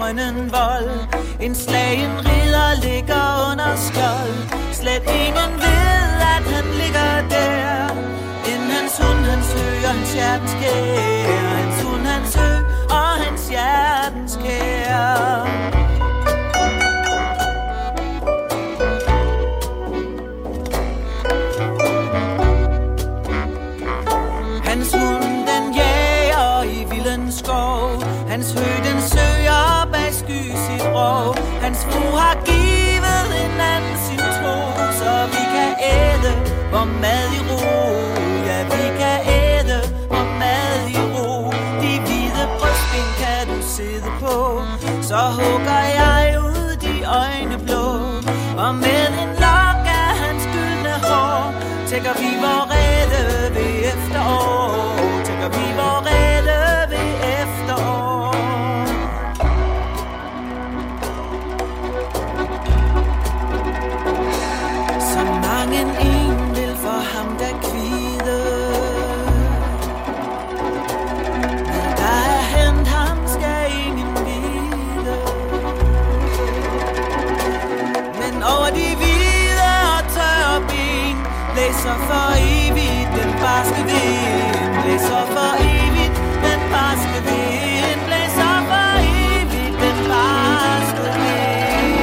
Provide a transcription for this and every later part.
grønnen vold. En slagen ridder ligger under skjold. Slet ingen ved, at han ligger der. Inden hans hund, han søger hans hjertens kær. Hans hund, han søger og hans hjertens kær. Hans hund, den jager i vildens skov. Hans hø, den søger bag sky sit rov. Hans fru har givet en anden sin tro, så vi kan æde vor mad i ro. Ja, vi kan æde vor mad i ro. De hvide brystben kan du sidde på, så hugger jeg ud de øjne blå. Og med en lok af hans gyldne hår tækker vi vor rede ved efterår. Tækker vi vor rede ved efterår. Så mange en vil for ham der kvide. Men der er hent ham skal ingen vide. Men over de hvide og tørre ben blæser for evigt den barske vind. Blæser for evigt den barske vind. Blæser for evigt den barske vind.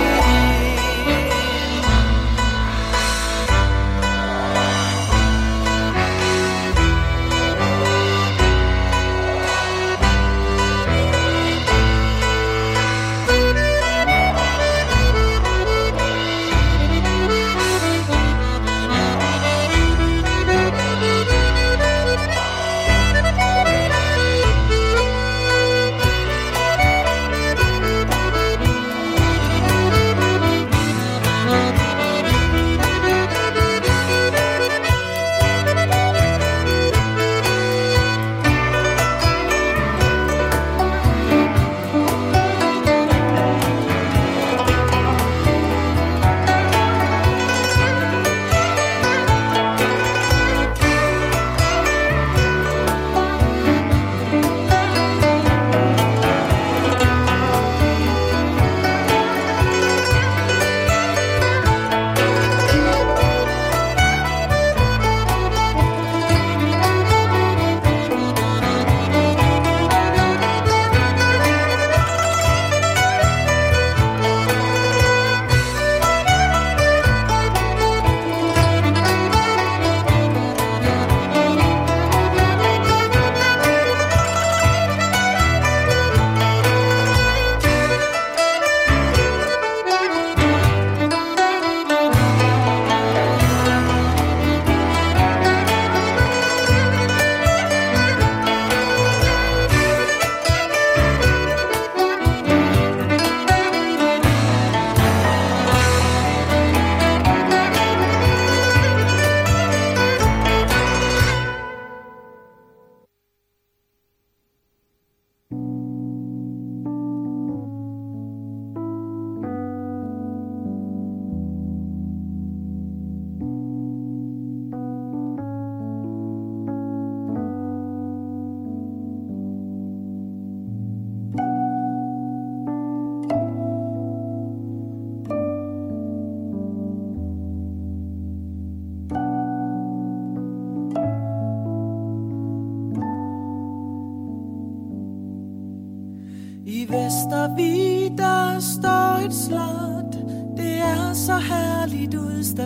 I Vestervig, der står et slot. Det er så herligt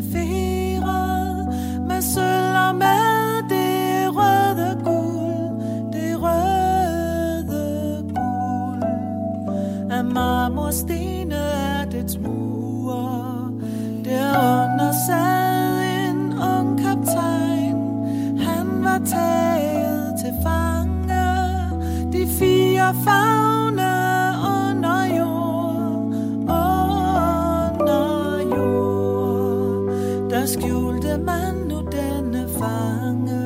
udstaferet med sølv og med det røde guld. Det røde guld. Af marmorstene er dets mure. Derunder sad en ung kaptajn. Han var taget til fange. De fire favne under jord, under jord. Der skjulte man nu denne fange.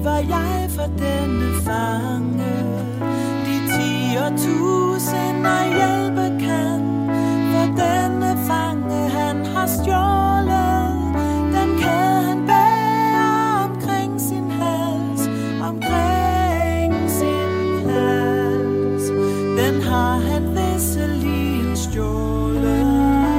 bliver jeg for denne fange. De 10.000 hjælpe kan, for denne fange han har stjålet. Den kan han bære omkring sin hals, omkring sin hals. Den har han visselig stjålet.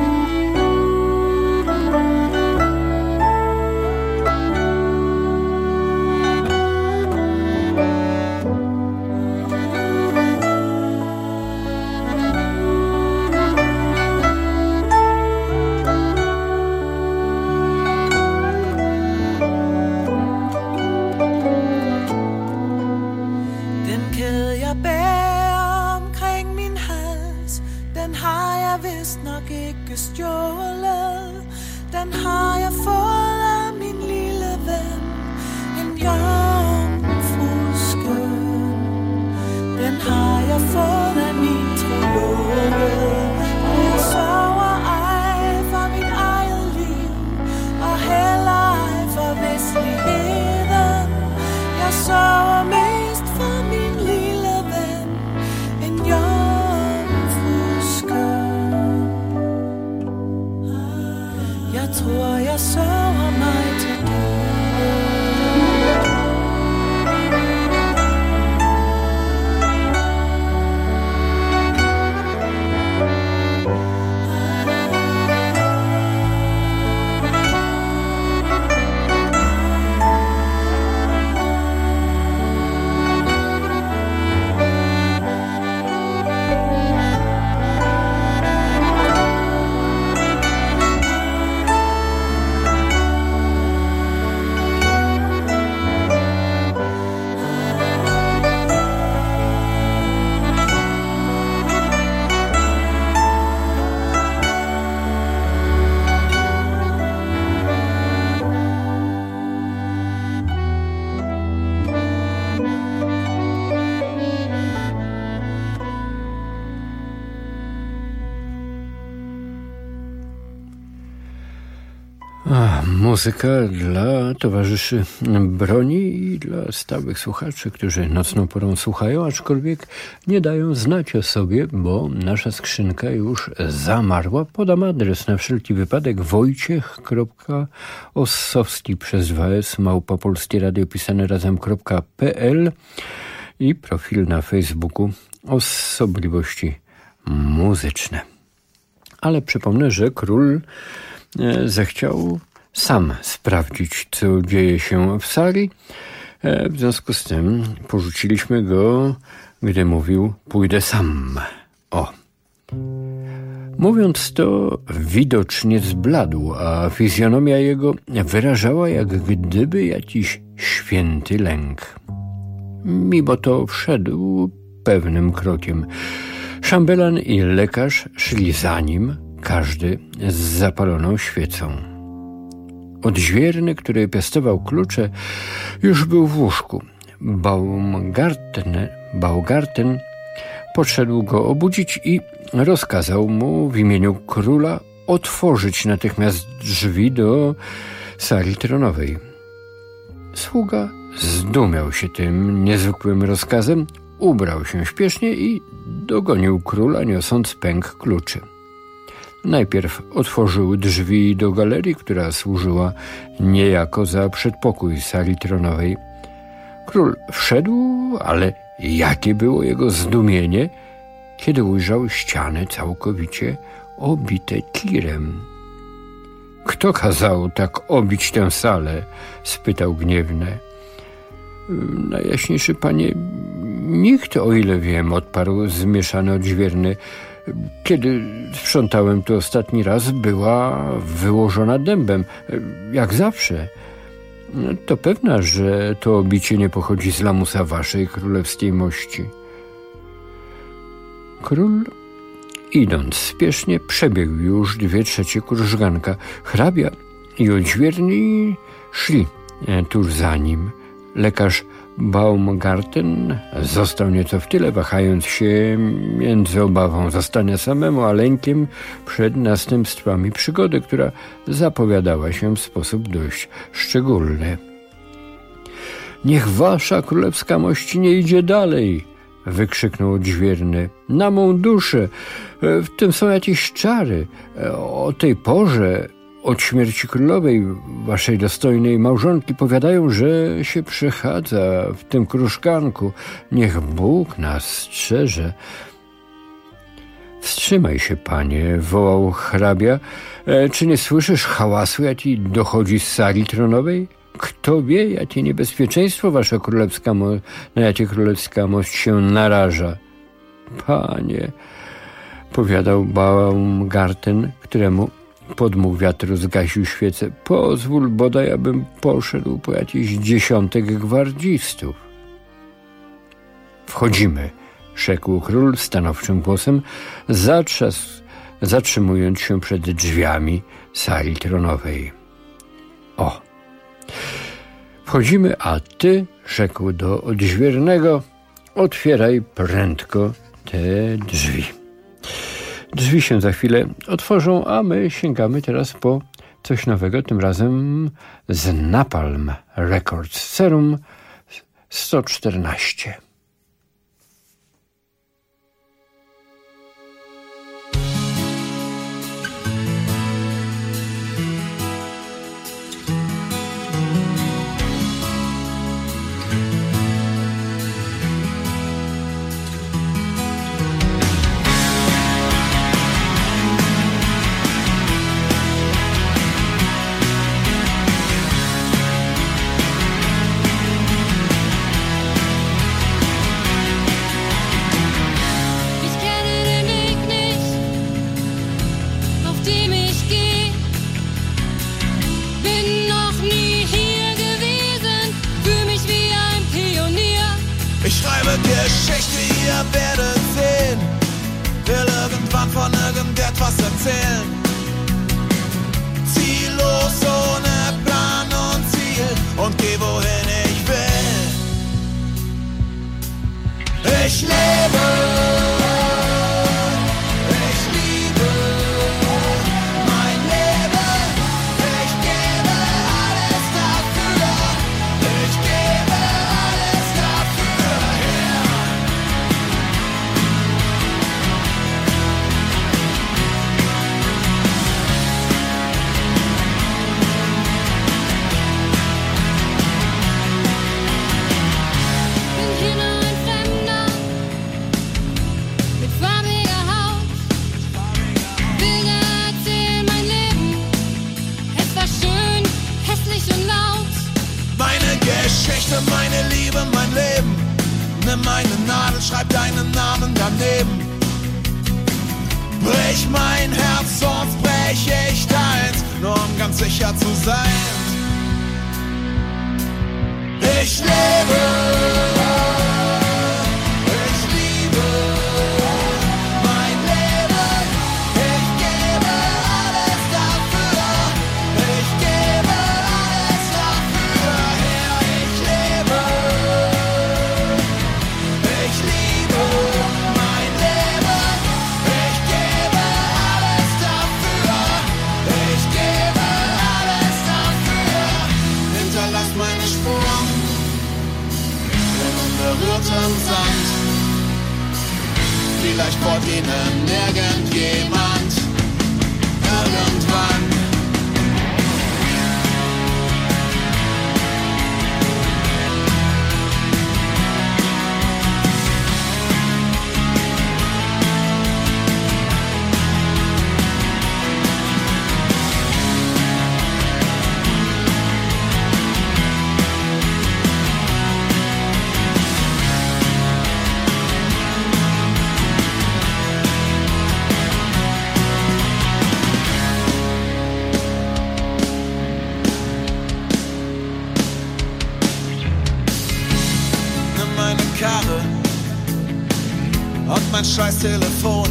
Stjålet. Den har jeg fået af min lille ven, en jomfruske. Den har jeg fået af min trolove, og jeg sover ej for mit eget liv, og heller ej for vestligheden. Jeg sover mest for min lille ven, en jomfruske. Jeg tror, jeg sover mig til Muzyka dla towarzyszy broni i dla stałych słuchaczy, którzy nocną porą słuchają, aczkolwiek nie dają znać o sobie, bo nasza skrzynka już zamarła. Podam adres na wszelki wypadek: wojciech.ossowski przez 2s @polskieradio pisane razem.pl i profil na Facebooku Osobliwości Muzyczne. Ale przypomnę, że król zechciał sam sprawdzić, co dzieje się w sali. W związku z tym porzuciliśmy go, gdy mówił: pójdę sam. Mówiąc to, widocznie zbladł, a fizjonomia jego wyrażała jak gdyby jakiś święty lęk. Mimo to wszedł pewnym krokiem. Szambelan i lekarz szli za nim, każdy z zapaloną świecą. Odźwierny, który piastował klucze, już był w łóżku. Baumgarten podszedł go obudzić i rozkazał mu w imieniu króla otworzyć natychmiast drzwi do sali tronowej. Sługa zdumiał się tym niezwykłym rozkazem, ubrał się śpiesznie i dogonił króla, niosąc pęk kluczy. Najpierw otworzył drzwi do galerii, która służyła niejako za przedpokój sali tronowej. Król wszedł, ale jakie było jego zdumienie, kiedy ujrzał ściany całkowicie obite kirem. Kto kazał tak obić tę salę? Spytał gniewnie. Najjaśniejszy panie, nikt, o ile wiem, odparł zmieszany odźwierny. Kiedy sprzątałem tu ostatni raz, była wyłożona dębem, jak zawsze. To pewna, że to obicie nie pochodzi z lamusa waszej królewskiej mości. Król, idąc spiesznie, przebiegł już 2/3 krużganka. Hrabia i odźwierni szli tuż za nim. Lekarz Baumgarten został nieco w tyle, wahając się między obawą zostania samemu, a lękiem przed następstwami przygody, która zapowiadała się w sposób dość szczególny. Niech wasza królewska mość nie idzie dalej, wykrzyknął odźwierny. Na mą duszę, w tym są jakieś czary. O tej porze, od śmierci królowej, waszej dostojnej małżonki, powiadają, że się przechadza w tym krużganku. Niech Bóg nas strzeże. Wstrzymaj się, panie, wołał hrabia. Czy nie słyszysz hałasu, jaki dochodzi z sali tronowej? Kto wie, jakie niebezpieczeństwo na jakie królewska mość się naraża. Panie, powiadał Baumgarten, któremu podmuch wiatru zgasił świecę, pozwól bodaj, abym poszedł po jakiś 10 gwardzistów. Wchodzimy, rzekł król stanowczym głosem, zatrzymując się przed drzwiami sali tronowej. O! Wchodzimy, a ty, rzekł do odźwiernego, otwieraj prędko te drzwi. Drzwi się za chwilę otworzą, a my sięgamy teraz po coś nowego, tym razem z Napalm Records, Serum 114. Ich schreibe Geschichte, ihr werdet sehen, will irgendwann von irgendetwas erzählen. Ziellos, ohne Plan und Ziel und geh wohin ich will. Ich lebe, ich liebe mein Leben, ich gebe alles dafür, ich gebe alles dafür her. Bin hier nur ein Fremder mit farbiger Haut. Will dir erzählen mein Leben. Es war schön, hässlich und laut. Meine Geschichte, meine Liebe, mein Leben. Nimm eine Nadel, schreib deinen Namen daneben. Brich mein Herz, sonst brech ich deins, nur um ganz sicher zu sein. Ich lebe, ich liebe mein Leben. Ich gebe alles dafür, ich gebe alles dafür her. Ich lebe, ich liebe mein Leben. Ich gebe alles dafür, ich gebe alles dafür. Hinterlass meine Spuren in unberührtem Sand. Vielleicht folgt ihnen irgendjemand irgendwann. Nimm meine Karre und mein scheiß Telefon.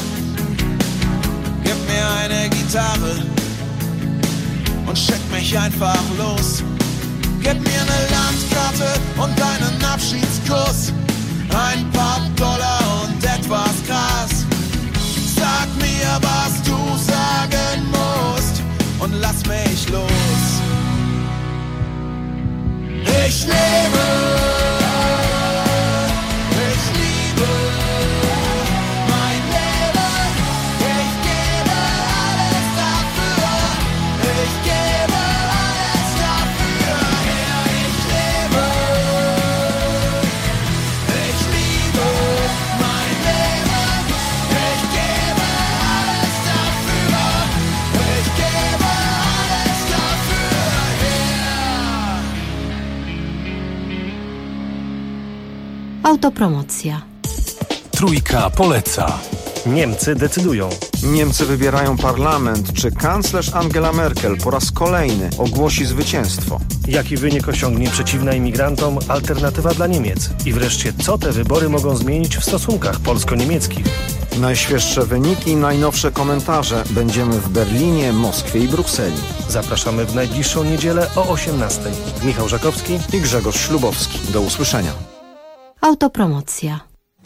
Gib mir eine Gitarre und schick mich einfach los. Gib mir eine Landkarte und einen Abschiedskuss. Ein paar Dollar und etwas Gras. Sag mir, was du sagen musst und lass mich los. Ich lebe, ich liebe mein Leben. Ich gebe alles dafür. Ich gebe alles dafür. Ja, ich lebe, ich liebe mein Leben. Ich gebe alles dafür. Ich gebe alles dafür. Autopromocja. Trójka poleca. Niemcy decydują. Niemcy wybierają parlament. Czy kanclerz Angela Merkel po raz kolejny ogłosi zwycięstwo? Jaki wynik osiągnie przeciwna imigrantom alternatywa dla Niemiec? I wreszcie, co te wybory mogą zmienić w stosunkach polsko-niemieckich? Najświeższe wyniki, najnowsze komentarze. Będziemy w Berlinie, Moskwie i Brukseli. Zapraszamy w najbliższą niedzielę o 18:00. Michał Żakowski I Grzegorz Ślubowski. Do usłyszenia. Autopromocja.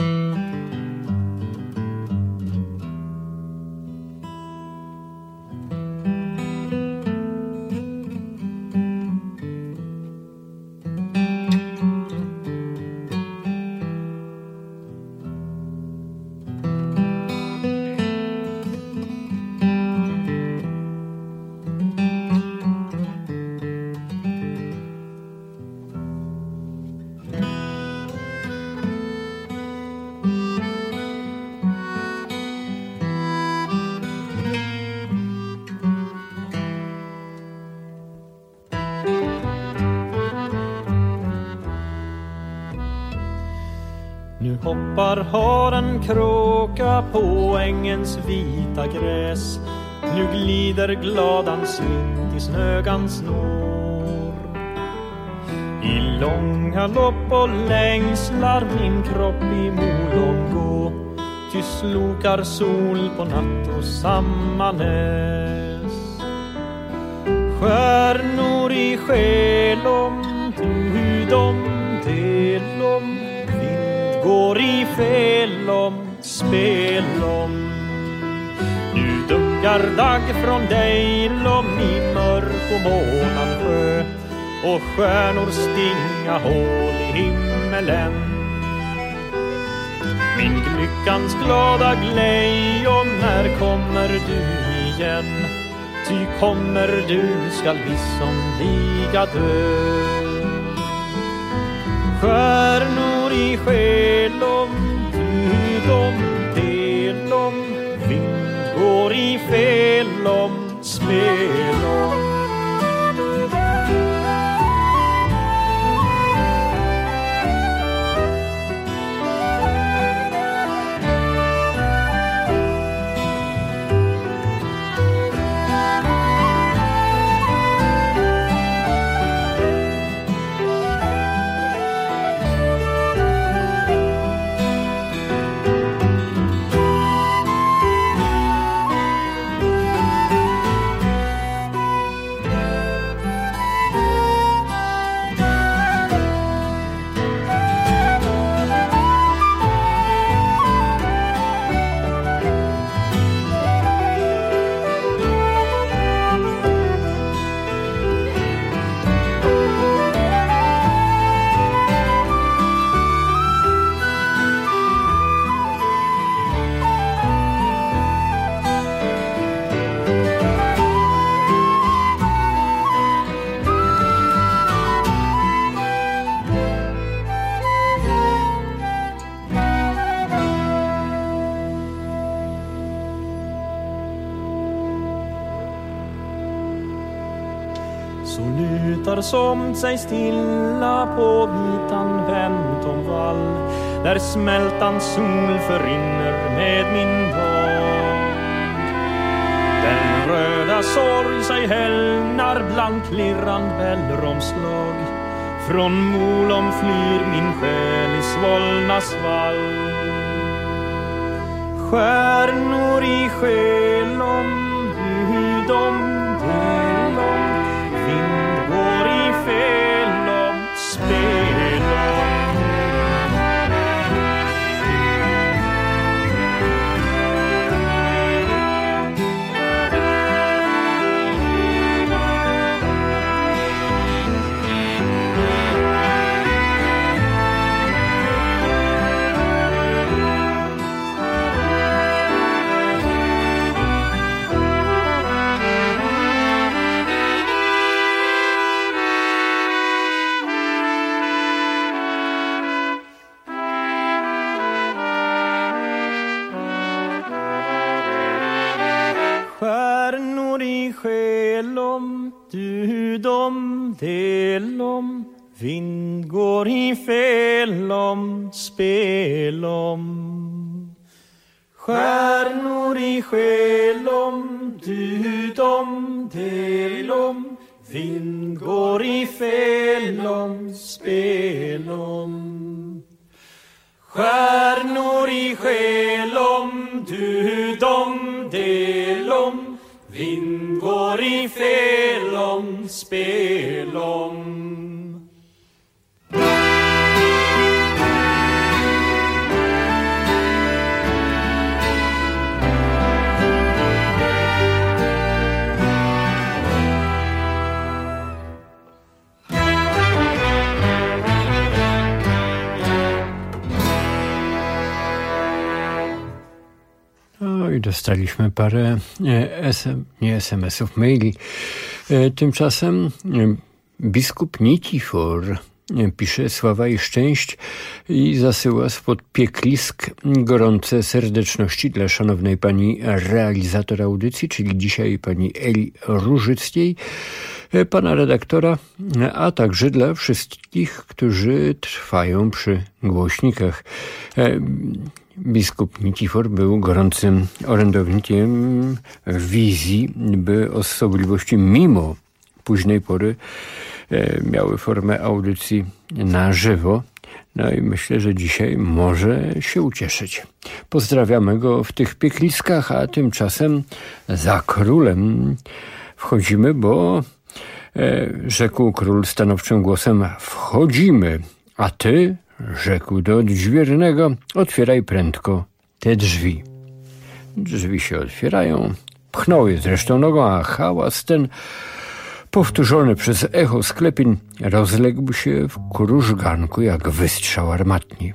Nu hoppar haren kråka på ängens vita gräs. Nu glider gladans vind i snögans snår. I långa lopp och längslar min kropp i molon gå. Ty slokar sol på natt och samma näs. Stjärnor i skelom, hudom, delom. Går i felom, spelom. Nu dunkar dag från Dejlom i mörk och månan sjö. Och stjärnor stinga hål i himmelen. Min lyckans glada glejon, när kommer du igen? Ty kommer du skall vi som liga död. Stjärnor i skelom, hudom, delom. Vind går i felom, spelom. Så lutar som sig stilla på vitan vänt om vall, där smältan sol förrinner med min dag. Den röda sorg sig hällnar bland klirrand bällromslag. Från Molom flyr min själ i svullna svall. Stjärnor i skelom, hudom, delom. Vind går i felom, spelom. dum delum, vind går i fälom, spelom. Stjärnor i själom, du dom delom, vind går i fälom, spelom. Stjärnor i själom, du dom delom, vind går i fälom, spelom. No i dostaliśmy parę SMS-ów, maili. Tymczasem biskup Nitifor pisze sława i szczęść i zasyła spod pieklisk gorące serdeczności dla szanownej pani realizator audycji, czyli dzisiaj pani Eli Różyckiej, pana redaktora, a także dla wszystkich, którzy trwają przy głośnikach. Biskup Nitifor był gorącym orędownikiem wizji, by osobliwości mimo późnej pory miały formę audycji na żywo. No i myślę, że dzisiaj może się ucieszyć. Pozdrawiamy go w tych piekliskach, a tymczasem za królem wchodzimy, bo rzekł król stanowczym głosem: wchodzimy, a ty, rzekł do odźwiernego, otwieraj prędko te drzwi. Drzwi się otwierają, pchnął je zresztą nogą, a hałas ten, powtórzony przez echo sklepin, rozległ się w krużganku jak wystrzał armatni.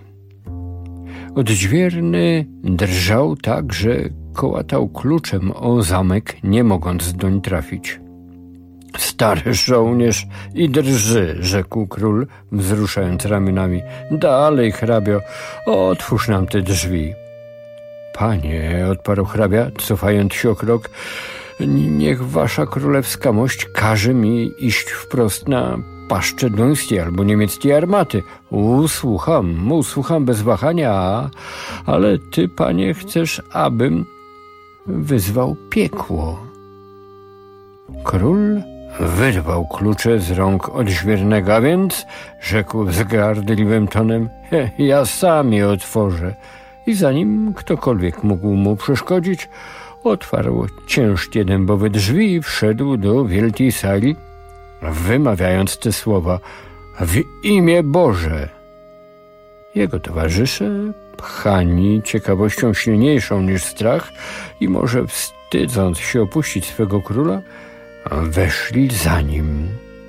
Odźwierny drżał tak, że kołatał kluczem o zamek, nie mogąc doń trafić. Stary żołnierz i drży, rzekł król, wzruszając ramionami. Dalej, hrabio, otwórz nam te drzwi. Panie, odparł hrabia, cofając się o krok, niech wasza królewska mość każe mi iść wprost na paszczę duńskiej albo niemieckiej armaty. Usłucham bez wahania, ale ty, panie, chcesz, abym wyzwał piekło. Król wyrwał klucze z rąk odźwiernego, a więc, rzekł wzgardliwym tonem, ja sam je otworzę. I zanim ktokolwiek mógł mu przeszkodzić, otwarł ciężkie dębowe drzwi i wszedł do wielkiej sali, wymawiając te słowa: w imię Boże. Jego towarzysze, pchani ciekawością silniejszą niż strach i może wstydząc się opuścić swego króla, weszli za nim.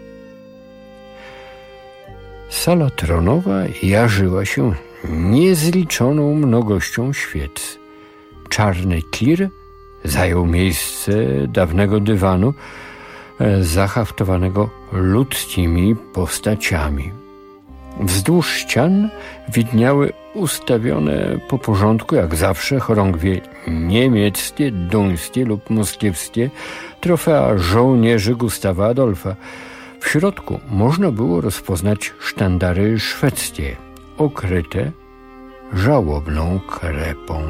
Sala tronowa jarzyła się niezliczoną mnogością świec. Czarny kir zajął miejsce dawnego dywanu, zahaftowanego ludzkimi postaciami. Wzdłuż ścian widniały ustawione po porządku, jak zawsze, chorągwie niemieckie, duńskie lub moskiewskie, trofea żołnierzy Gustawa Adolfa. W środku można było rozpoznać sztandary szwedzkie, okryte żałobną krepą.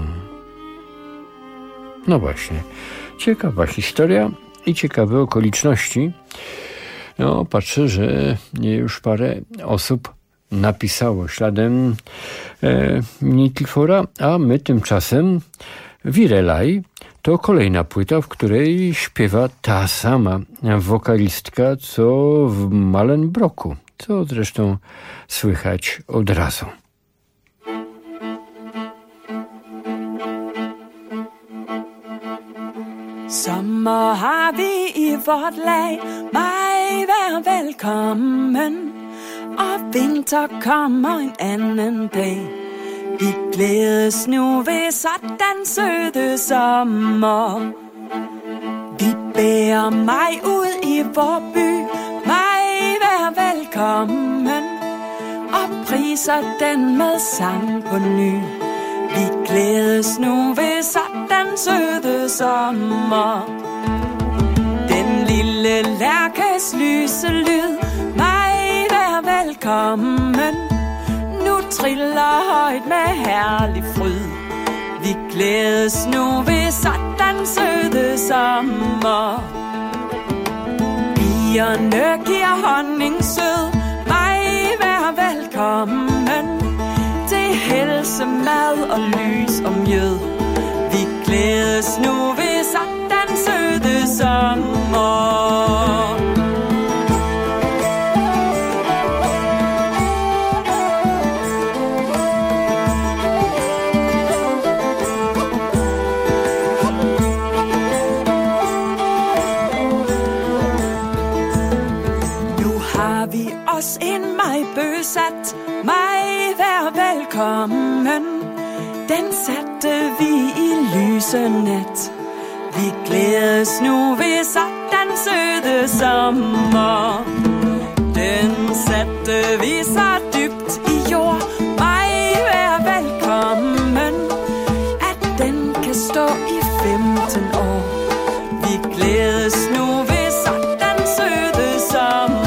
No właśnie, ciekawa historia i ciekawe okoliczności. No, patrzę, że już parę osób napisało śladem Nitifora, a my tymczasem Wirelaj to kolejna płyta, w której śpiewa ta sama wokalistka, co w Malenbroku, co zresztą słychać od razu. Sommer har vi i vort lag, mig vær velkommen. Og vinter kommer en anden dag. Vi glædes nu ved sådan søde sommer. Vi bærer mig ud i vor by, mig vær velkommen. Og priser den med sang på ny. Vi glædes nu ved sådan søde sommer. Den lille lille lærkes lyse lyd, mig vær velkommen. Nu triller højt med herlig fryd. Vi glædes nu ved sådan søde sommer. Bierne giver honning sød, mig vær velkommen. Til helse, mad og lys og mjød. Vi glædes nu ved sådan søde sommer. En majbøsat, mig vær velkommen. Den satte vi i lyse nat. Vi glædes nu ved sådan søde sommer. Den satte vi så dybt i jord, mig vær velkommen. At den kan stå i 15 år. Vi glædes nu ved sådan søde sommer.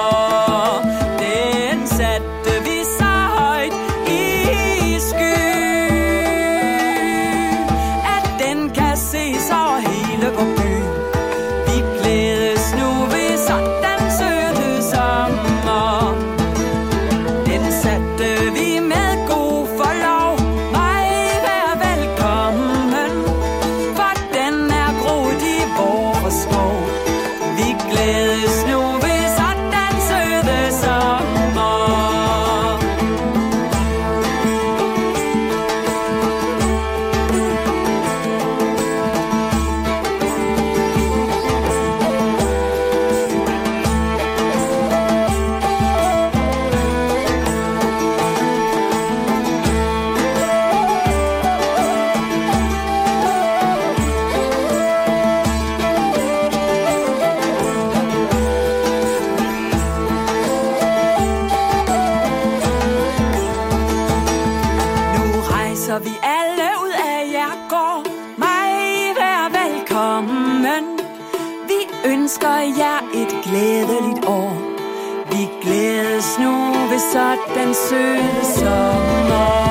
Glædeligt år. Vi glædes nu ved sådan søde sommer.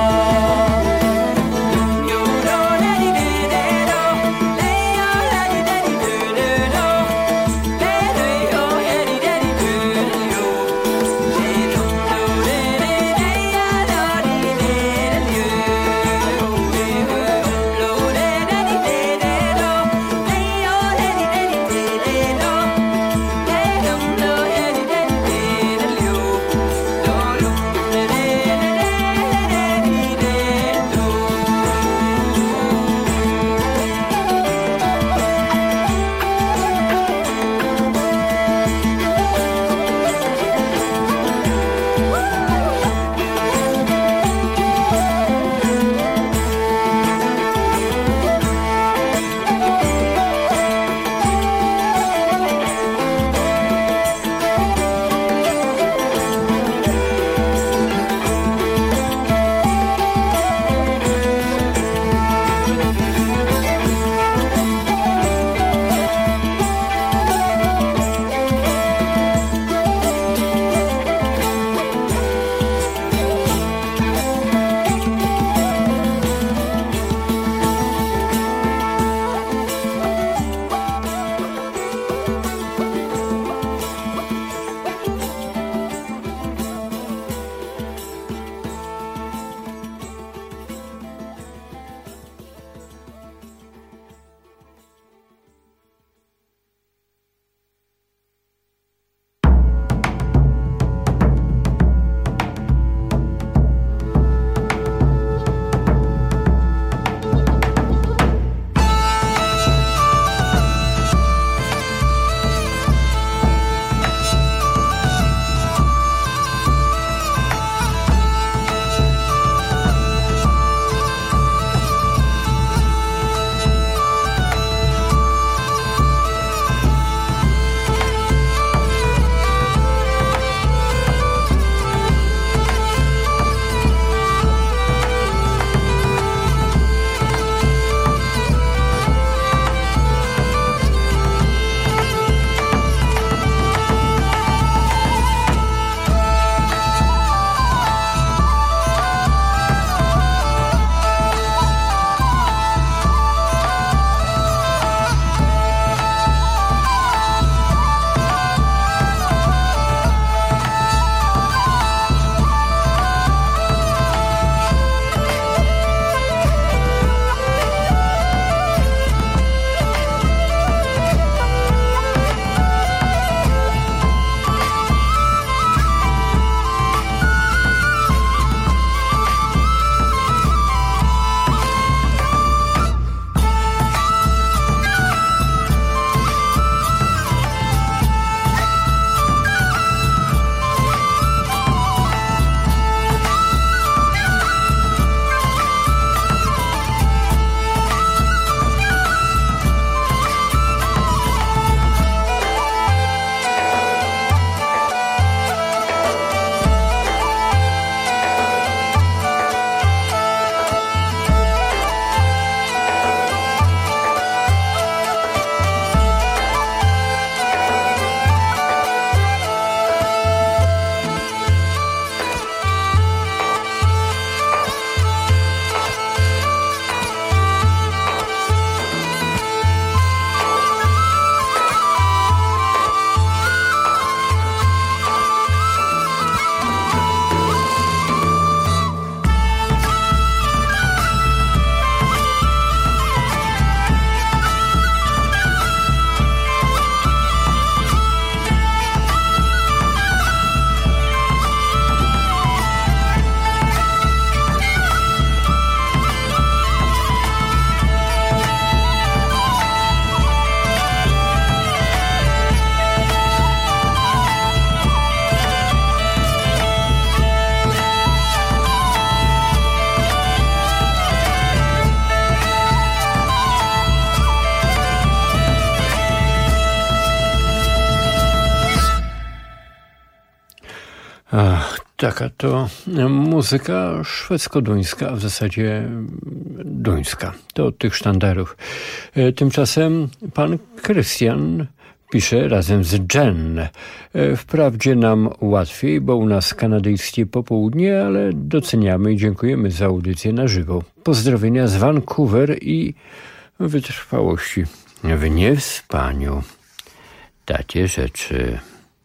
Ach, taka to muzyka szwedzko-duńska, a w zasadzie duńska. To od tych sztandarów. Tymczasem pan Krystian pisze razem z Jen. Wprawdzie nam łatwiej, bo u nas kanadyjskie popołudnie, ale doceniamy i dziękujemy za audycję na żywo. Pozdrowienia z Vancouver i wytrwałości w niespaniu. Takie rzeczy.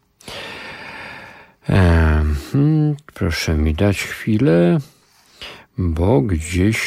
Proszę mi dać chwilę, bo gdzieś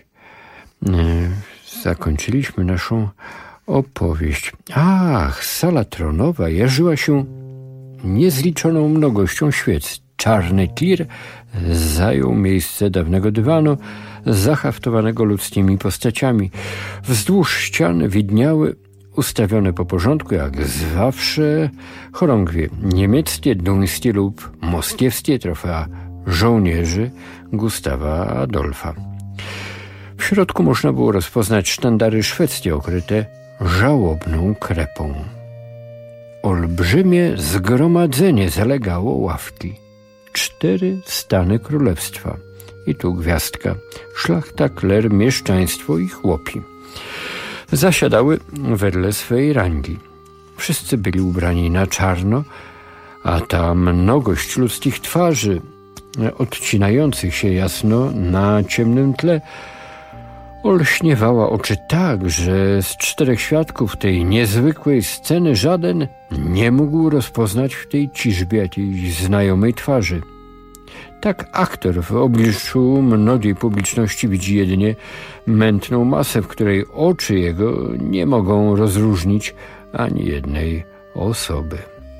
zakończyliśmy naszą opowieść. Ach, sala tronowa jarzyła się niezliczoną mnogością świec. Czarny tir zajął miejsce dawnego dywanu, zahaftowanego ludzkimi postaciami. Wzdłuż ścian widniały ustawione po porządku, jak zawsze, chorągwie niemieckie, duńskie lub moskiewskie, trofea żołnierzy Gustawa Adolfa. W środku można było rozpoznać sztandary szwedzkie okryte żałobną krepą. Olbrzymie zgromadzenie zalegało ławki. 4 stany królestwa. I tu gwiazdka. Szlachta, kler, mieszczaństwo i chłopi. Zasiadały wedle swej rangi. Wszyscy byli ubrani na czarno, a ta mnogość ludzkich twarzy, odcinających się jasno na ciemnym tle, olśniewała oczy tak, że z 4 świadków tej niezwykłej sceny żaden nie mógł rozpoznać w tej ciżbie jakiejś znajomej twarzy. Tak aktor w obliczu mnogiej publiczności widzi jedynie mętną masę, w której oczy jego nie mogą rozróżnić ani jednej osoby.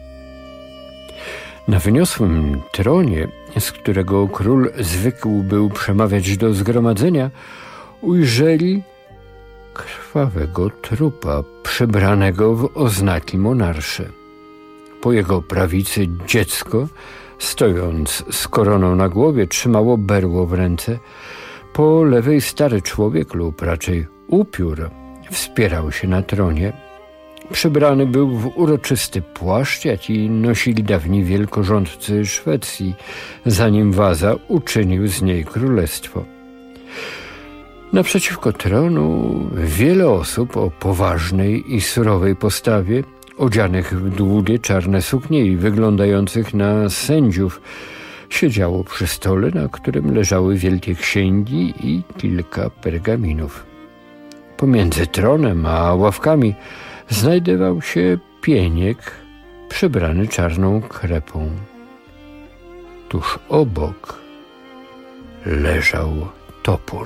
Na wyniosłym tronie, z którego król zwykł był przemawiać do zgromadzenia, ujrzeli krwawego trupa przebranego w oznaki monarsze. Po jego prawicy dziecko, stojąc z koroną na głowie, trzymało berło w ręce. Po lewej stary człowiek, lub raczej upiór, wspierał się na tronie. Przebrany był w uroczysty płaszcz, jaki nosili dawni wielkorządcy Szwecji, zanim Waza uczynił z niej królestwo. Naprzeciwko tronu wiele osób o poważnej i surowej postawie, odzianych w długie czarne suknie i wyglądających na sędziów, siedziało przy stole, na którym leżały wielkie księgi i kilka pergaminów. Pomiędzy tronem a ławkami znajdował się pieniek przebrany czarną krepą. Tuż obok leżał topór.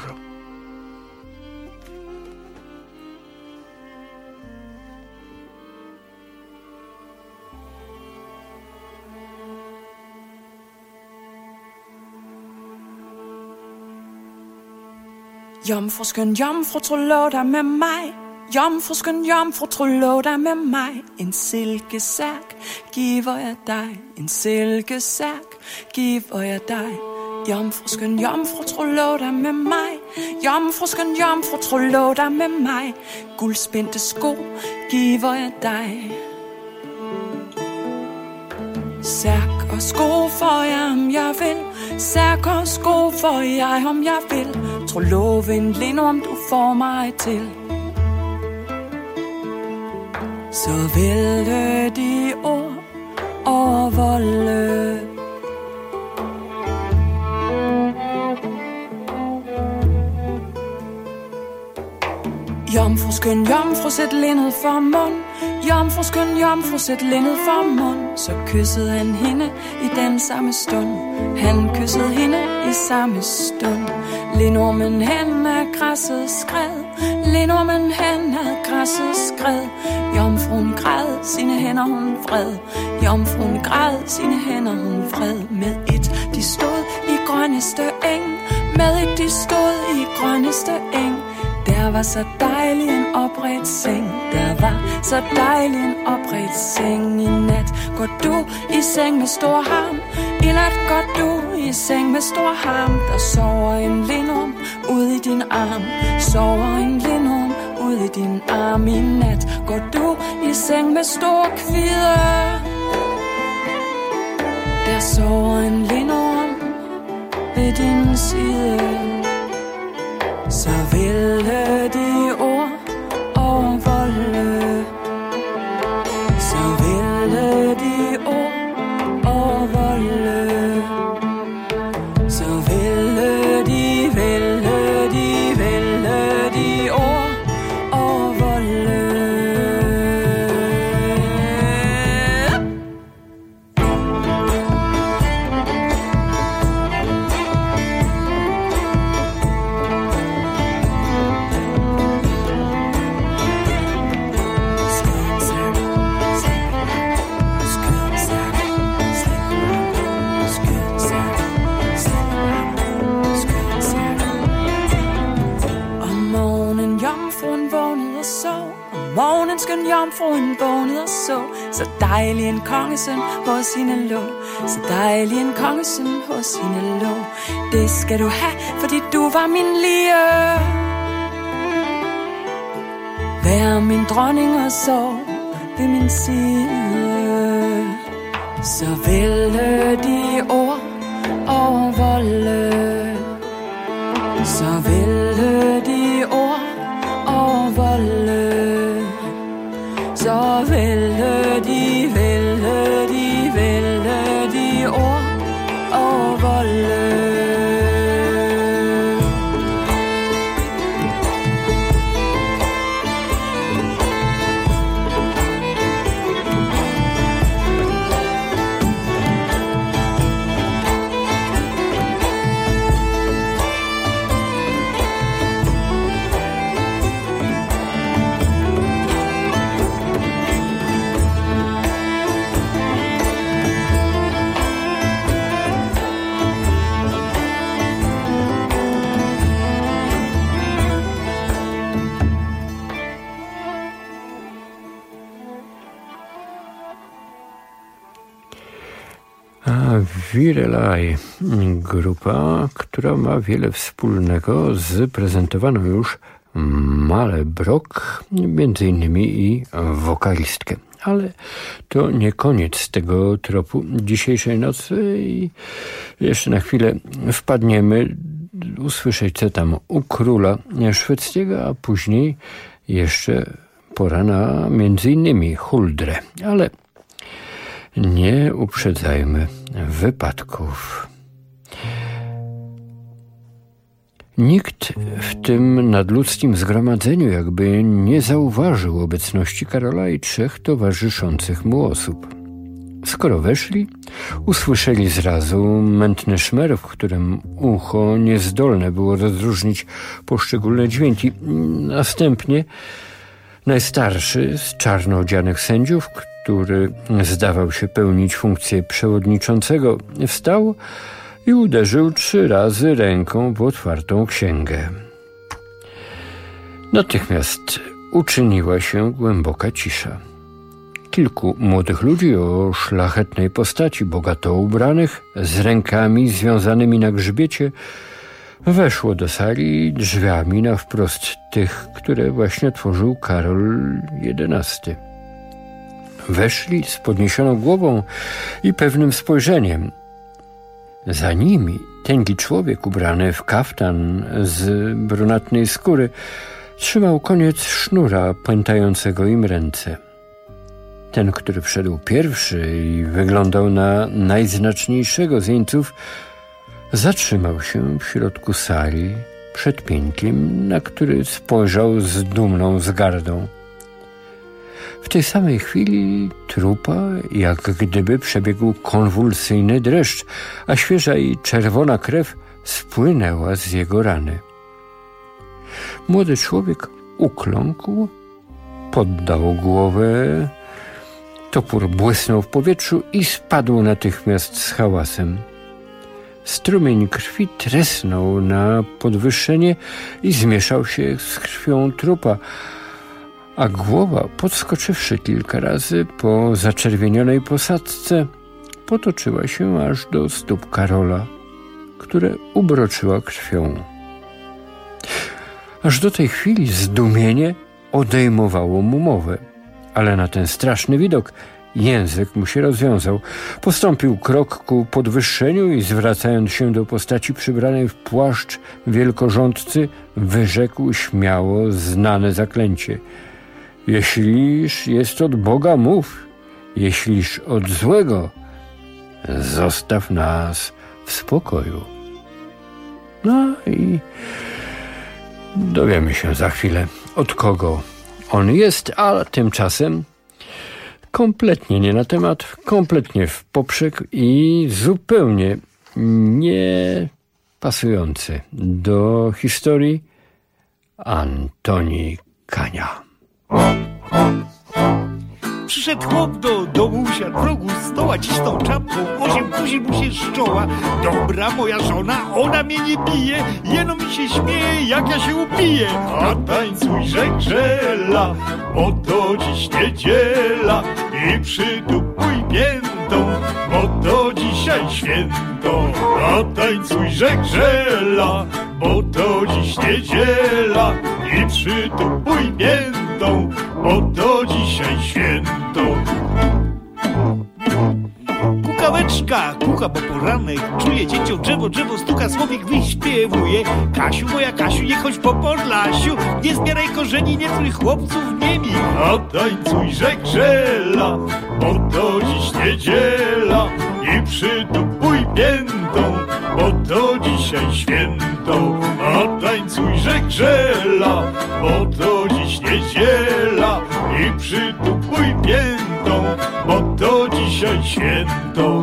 Jomfru, skøn jomfru, trolå dig med mig. Jomfru, skøn jomfru, trolå dig med mig. En silkesærk giver jeg dig. En silkesærk giver jeg dig. Jomfru, skøn jomfru, trolå dig med mig. Jomfru, skøn jomfru, trolå dig med mig. Guldspændte sko giver jeg dig. Særk og sko får jeg, om jeg vil. Særk og sko får jeg, om jeg vil. Trolå en lindorm, du får mig til. Så vælge de ord og volde. Jomfru, skøn jomfru, sæt lindet for mund. Jomfru, skøn jomfru, sæt lindet for mund. Så kyssede han hende i den samme stund. Han kyssede hende i samme stund. Lindormen hen af græsset skred. Lindormen hen af græsset skred. Jomfruen græd, sine hænder hun vred. Jomfruen græd, sine hænder hun vred. Med et, de stod i grønneste eng. Med et, de stod i grønneste eng. Der var så dejlig en opredt seng. Der var så dejlig en opredt seng. I nat går du i seng med stor harm. I nat går du i seng med stor harm. Der sover en lindorm ud i din arm. Sover en lindorm ud i din arm. I nat går du i seng med stor kvide. jeg sover en lindorm ved din side, så ville de ord og volde, så ville de ord og volde, så ville de ord og volde. Morgen skøn jomfruen vågnede og så dejlig en kongesøn hos hende lå, så dejlig en kongesøn hos hende lå. Det skal du have, fordi du var min lige. Vær min dronning og sov ved min side, så ville de ord og volde, så ville de ord og volde, så ville de ord og volde. Virelai, grupa, która ma wiele wspólnego z prezentowaną już Malebrock, między innymi i wokalistkę. Ale to nie koniec tego tropu dzisiejszej nocy i jeszcze na chwilę wpadniemy usłyszeć, co tam u króla szwedzkiego, a później jeszcze pora na między innymi Huldrę. Ale nie uprzedzajmy wypadków. Nikt w tym nadludzkim zgromadzeniu jakby nie zauważył obecności Karola i 3 towarzyszących mu osób. Skoro weszli, usłyszeli zrazu mętny szmer, w którym ucho niezdolne było rozróżnić poszczególne dźwięki. Następnie najstarszy z czarno odzianych sędziów, który zdawał się pełnić funkcję przewodniczącego, wstał i uderzył 3 razy ręką w otwartą księgę. Natychmiast uczyniła się głęboka cisza. Kilku młodych ludzi o szlachetnej postaci, bogato ubranych, z rękami związanymi na grzbiecie, weszło do sali drzwiami na wprost tych, które właśnie otworzył Karol XI. Weszli z podniesioną głową i pewnym spojrzeniem. Za nimi tęgi człowiek ubrany w kaftan z brunatnej skóry trzymał koniec sznura pętającego im ręce. Ten, który wszedł pierwszy i wyglądał na najznaczniejszego z jeńców, zatrzymał się w środku sali przed piętlem, na który spojrzał z dumną wzgardą. W tej samej chwili trupa, jak gdyby przebiegł konwulsyjny dreszcz, a świeża i czerwona krew spłynęła z jego rany. Młody człowiek ukląkł, poddał głowę, topór błysnął w powietrzu i spadł natychmiast z hałasem. Strumień krwi tresnął na podwyższenie i zmieszał się z krwią trupa, a głowa, podskoczywszy kilka razy po zaczerwienionej posadzce, potoczyła się aż do stóp Karola, które ubroczyła krwią. Aż do tej chwili zdumienie odejmowało mu mowę, ale na ten straszny widok język mu się rozwiązał. Postąpił krok ku podwyższeniu i zwracając się do postaci przybranej w płaszcz wielkorządcy, wyrzekł śmiało znane zaklęcie. Jeśliż jest od Boga, mów, jeśliż od złego, zostaw nas w spokoju. No i dowiemy się za chwilę, od kogo on jest, a tymczasem kompletnie nie na temat, kompletnie w poprzek i zupełnie nie pasujący do historii Antoni Kania. Przyszedł chłop do domu, siadł w rogu stoła, cisnął czapką, 8 kusi mu się z czoła. Dobra moja żona, ona mnie nie bije, jeno mi się śmieje, jak ja się upiję. A tańcuj, żegrzela, oto dziś niedziela i przytupuj piętą, bo to dzisiaj święto. A tańcuj, żegrzela, bo to dziś niedziela i przytupuj piętą, bo to dzisiaj święto. Kukałeczka kucha, bo poranek czuje dziecią drzewo stuka, słowik wyśpiewuje. Kasiu, moja Kasiu, nie chodź po Podlasiu, nie zbieraj korzeni, nie trój chłopców niemi. A tańcuj, żegrzela, bo to dziś niedziela i przytupuj piętą, bo to dzisiaj święto. A tańcuj, żegrzela, bo to dziś niedziela i przytupuj piętą, bo to dzisiaj święto.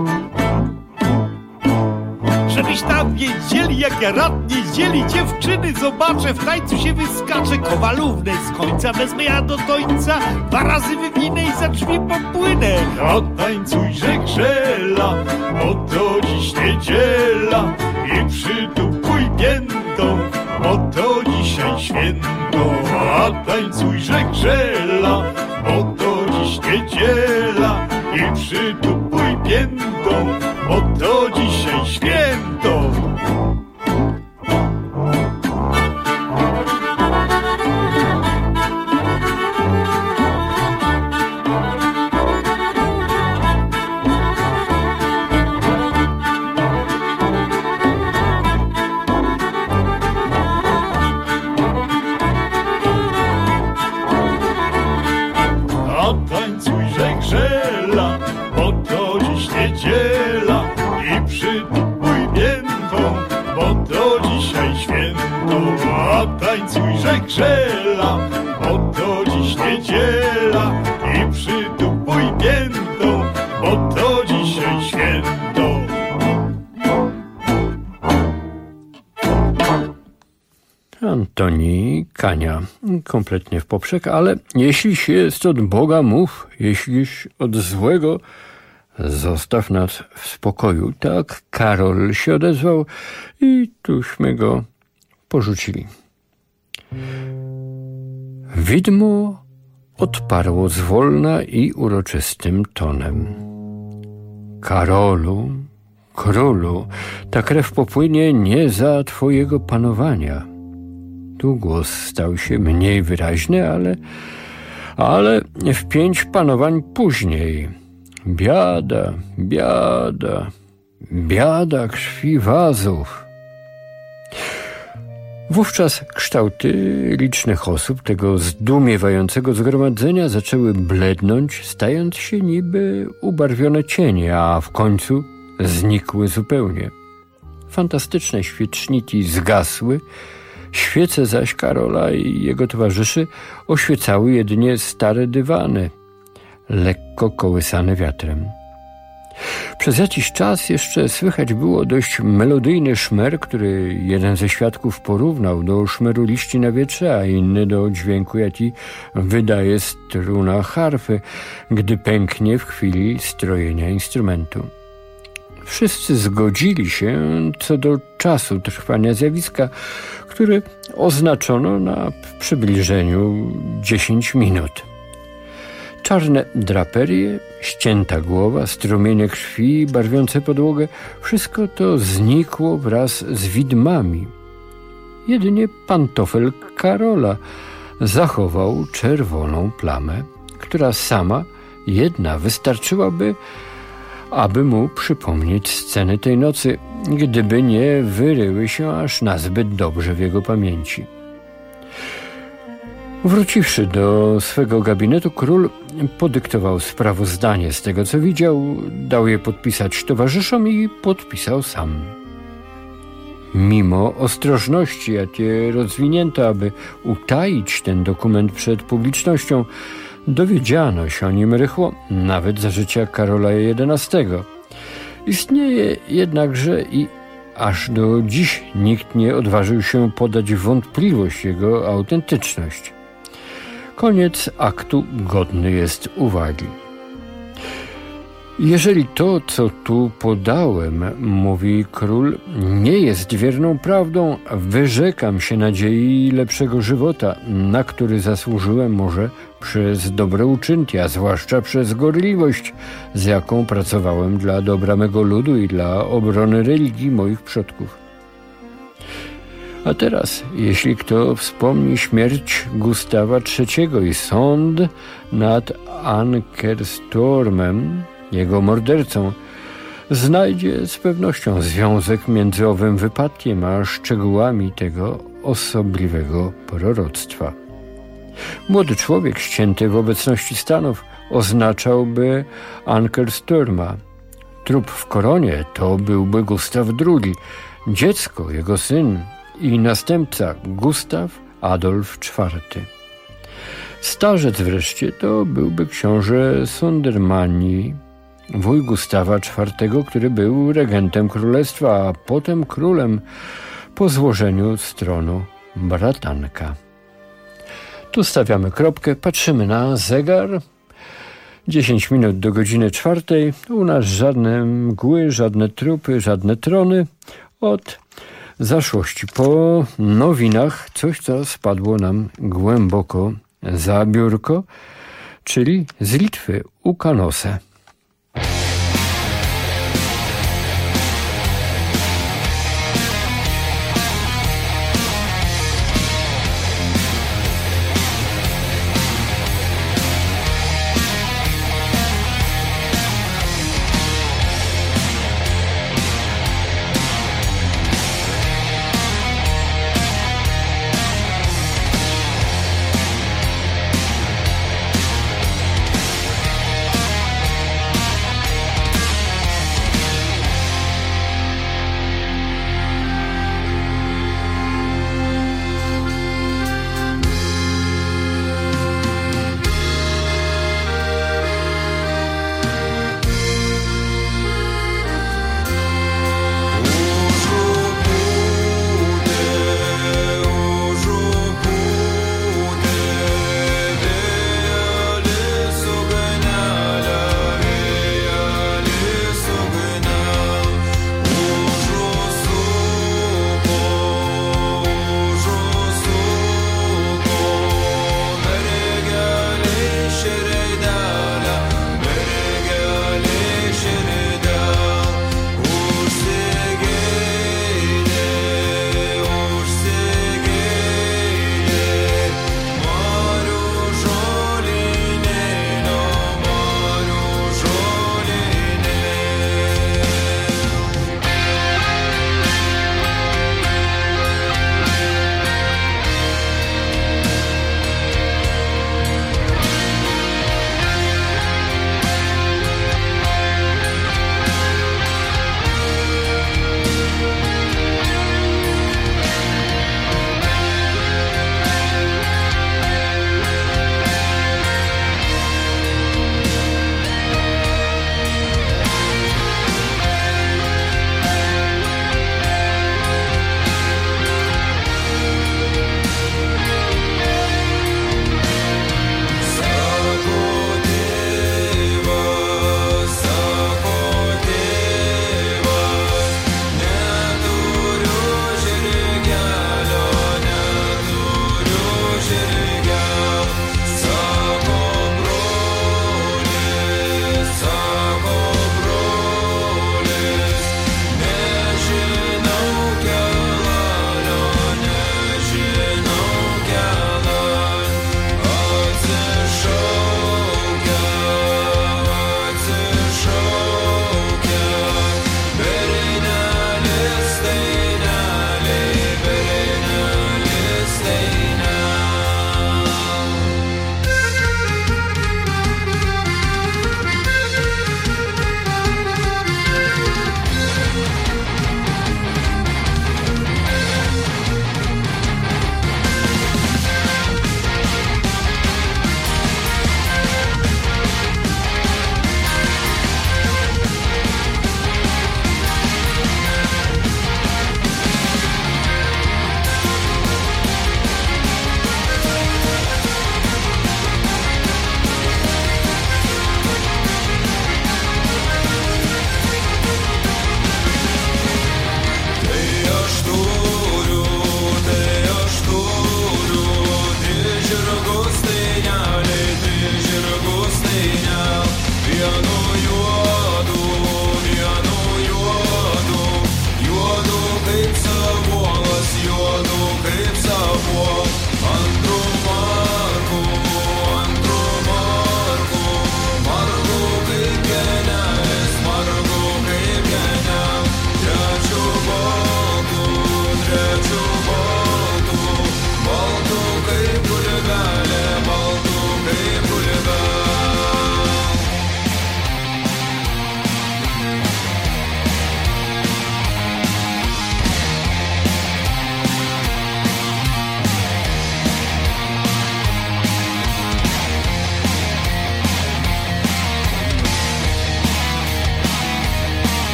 Żebyś tam wiedzieli, jak ja rad niedzieli dziewczyny zobaczę, w tańcu się wyskaczę, kowalówne z końca wezmę ja do końca, 2 razy wywinę i za drzwi popłynę. A tańcuj, żegrzela, bo to dziś niedziela i przytupuj piętą, bo to dzisiaj święto. A tańcuj, żegrzela, bo to dziś niedziela i przytupuj piętą, bo to dzisiaj święto. Tańcuj, żegrzela, bo to dziś niedziela i przytupuj piętą, bo to dzisiaj święto. Antoni Kania, kompletnie w poprzek, ale jeśliś jest od Boga, mów, jeśliś od złego, zostaw nas w spokoju. Tak Karol się odezwał i tuśmy go porzucili. Widmo odparło zwolna i uroczystym tonem. Karolu, królu, ta krew popłynie nie za twojego panowania. Tu głos stał się mniej wyraźny, ale w 5 panowań później. Biada, biada, biada krwi wazów. Wówczas kształty licznych osób tego zdumiewającego zgromadzenia zaczęły blednąć, stając się niby ubarwione cienie, a w końcu znikły zupełnie. Fantastyczne świeczniki zgasły, świece zaś Karola i jego towarzyszy oświecały jedynie stare dywany, lekko kołysane wiatrem. Przez jakiś czas jeszcze słychać było dość melodyjny szmer, który jeden ze świadków porównał do szmeru liści na wietrze, a inny do dźwięku, jaki wydaje struna harfy, gdy pęknie w chwili strojenia instrumentu. Wszyscy zgodzili się co do czasu trwania zjawiska, który oznaczono na przybliżeniu 10 minut. Czarne draperie, ścięta głowa, strumienie krwi barwiące podłogę, wszystko to znikło wraz z widmami. Jedynie pantofel Karola zachował czerwoną plamę, która sama jedna wystarczyłaby, aby mu przypomnieć sceny tej nocy, gdyby nie wyryły się aż nazbyt dobrze w jego pamięci. Wróciwszy do swego gabinetu, król podyktował sprawozdanie z tego, co widział, dał je podpisać towarzyszom i podpisał sam. Mimo ostrożności, jakie rozwinięto, aby utaić ten dokument przed publicznością, dowiedziano się o nim rychło, nawet za życia Karola XI. Istnieje jednakże i aż do dziś nikt nie odważył się podać w wątpliwość jego autentyczność. Koniec aktu godny jest uwagi. Jeżeli to, co tu podałem, mówi król, nie jest wierną prawdą, wyrzekam się nadziei lepszego żywota, na który zasłużyłem może przez dobre uczynki, a zwłaszcza przez gorliwość, z jaką pracowałem dla dobra mego ludu i dla obrony religii moich przodków. A teraz, jeśli kto wspomni śmierć Gustawa III i sąd nad Ankerstormem, jego mordercą, znajdzie z pewnością związek między owym wypadkiem a szczegółami tego osobliwego proroctwa. Młody człowiek ścięty w obecności Stanów oznaczałby Ankerstorma. Trup w koronie to byłby Gustaw II, dziecko, jego syn i następca Gustaw Adolf IV. Starzec wreszcie to byłby książę Sondermanii, wuj Gustawa IV, który był regentem królestwa, a potem królem po złożeniu z tronu bratanka. Tu stawiamy kropkę, patrzymy na zegar. 10 minut do godziny 4. U nas żadne mgły, żadne trupy, żadne trony. Od zaszłości po nowinach coś, co spadło nam głęboko za biurko, czyli z Litwy Ukanose.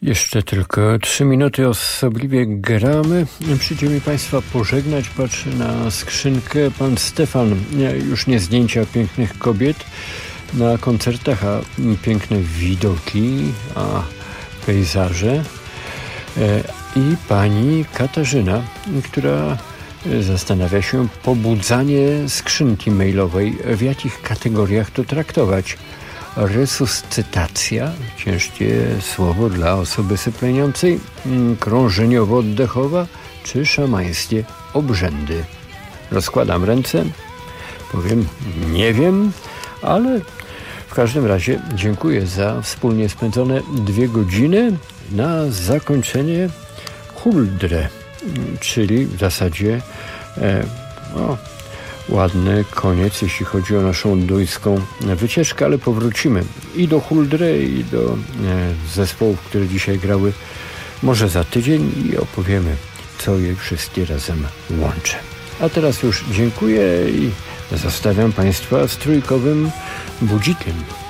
Jeszcze tylko 3 minuty osobliwie gramy. Przyjdzie mi Państwa pożegnać. Patrzę na skrzynkę. Pan Stefan, już nie zdjęcia pięknych kobiet na koncertach, a piękne widoki, a pejzaże. I pani Katarzyna, która zastanawia się pobudzanie skrzynki mailowej, w jakich kategoriach to traktować. Resuscytacja, ciężkie słowo dla osoby sypleniącej, krążeniowo-oddechowa czy szamańskie obrzędy. Rozkładam ręce, powiem nie wiem, ale w każdym razie dziękuję za wspólnie spędzone 2 godziny. Na zakończenie huldrę, czyli w zasadzie ładny koniec, jeśli chodzi o naszą duńską wycieczkę, ale powrócimy i do huldry, i do zespołów, które dzisiaj grały, może za tydzień, i opowiemy, co je wszystkie razem łączy. A teraz już dziękuję i zostawiam Państwa z trójkowym budzikiem.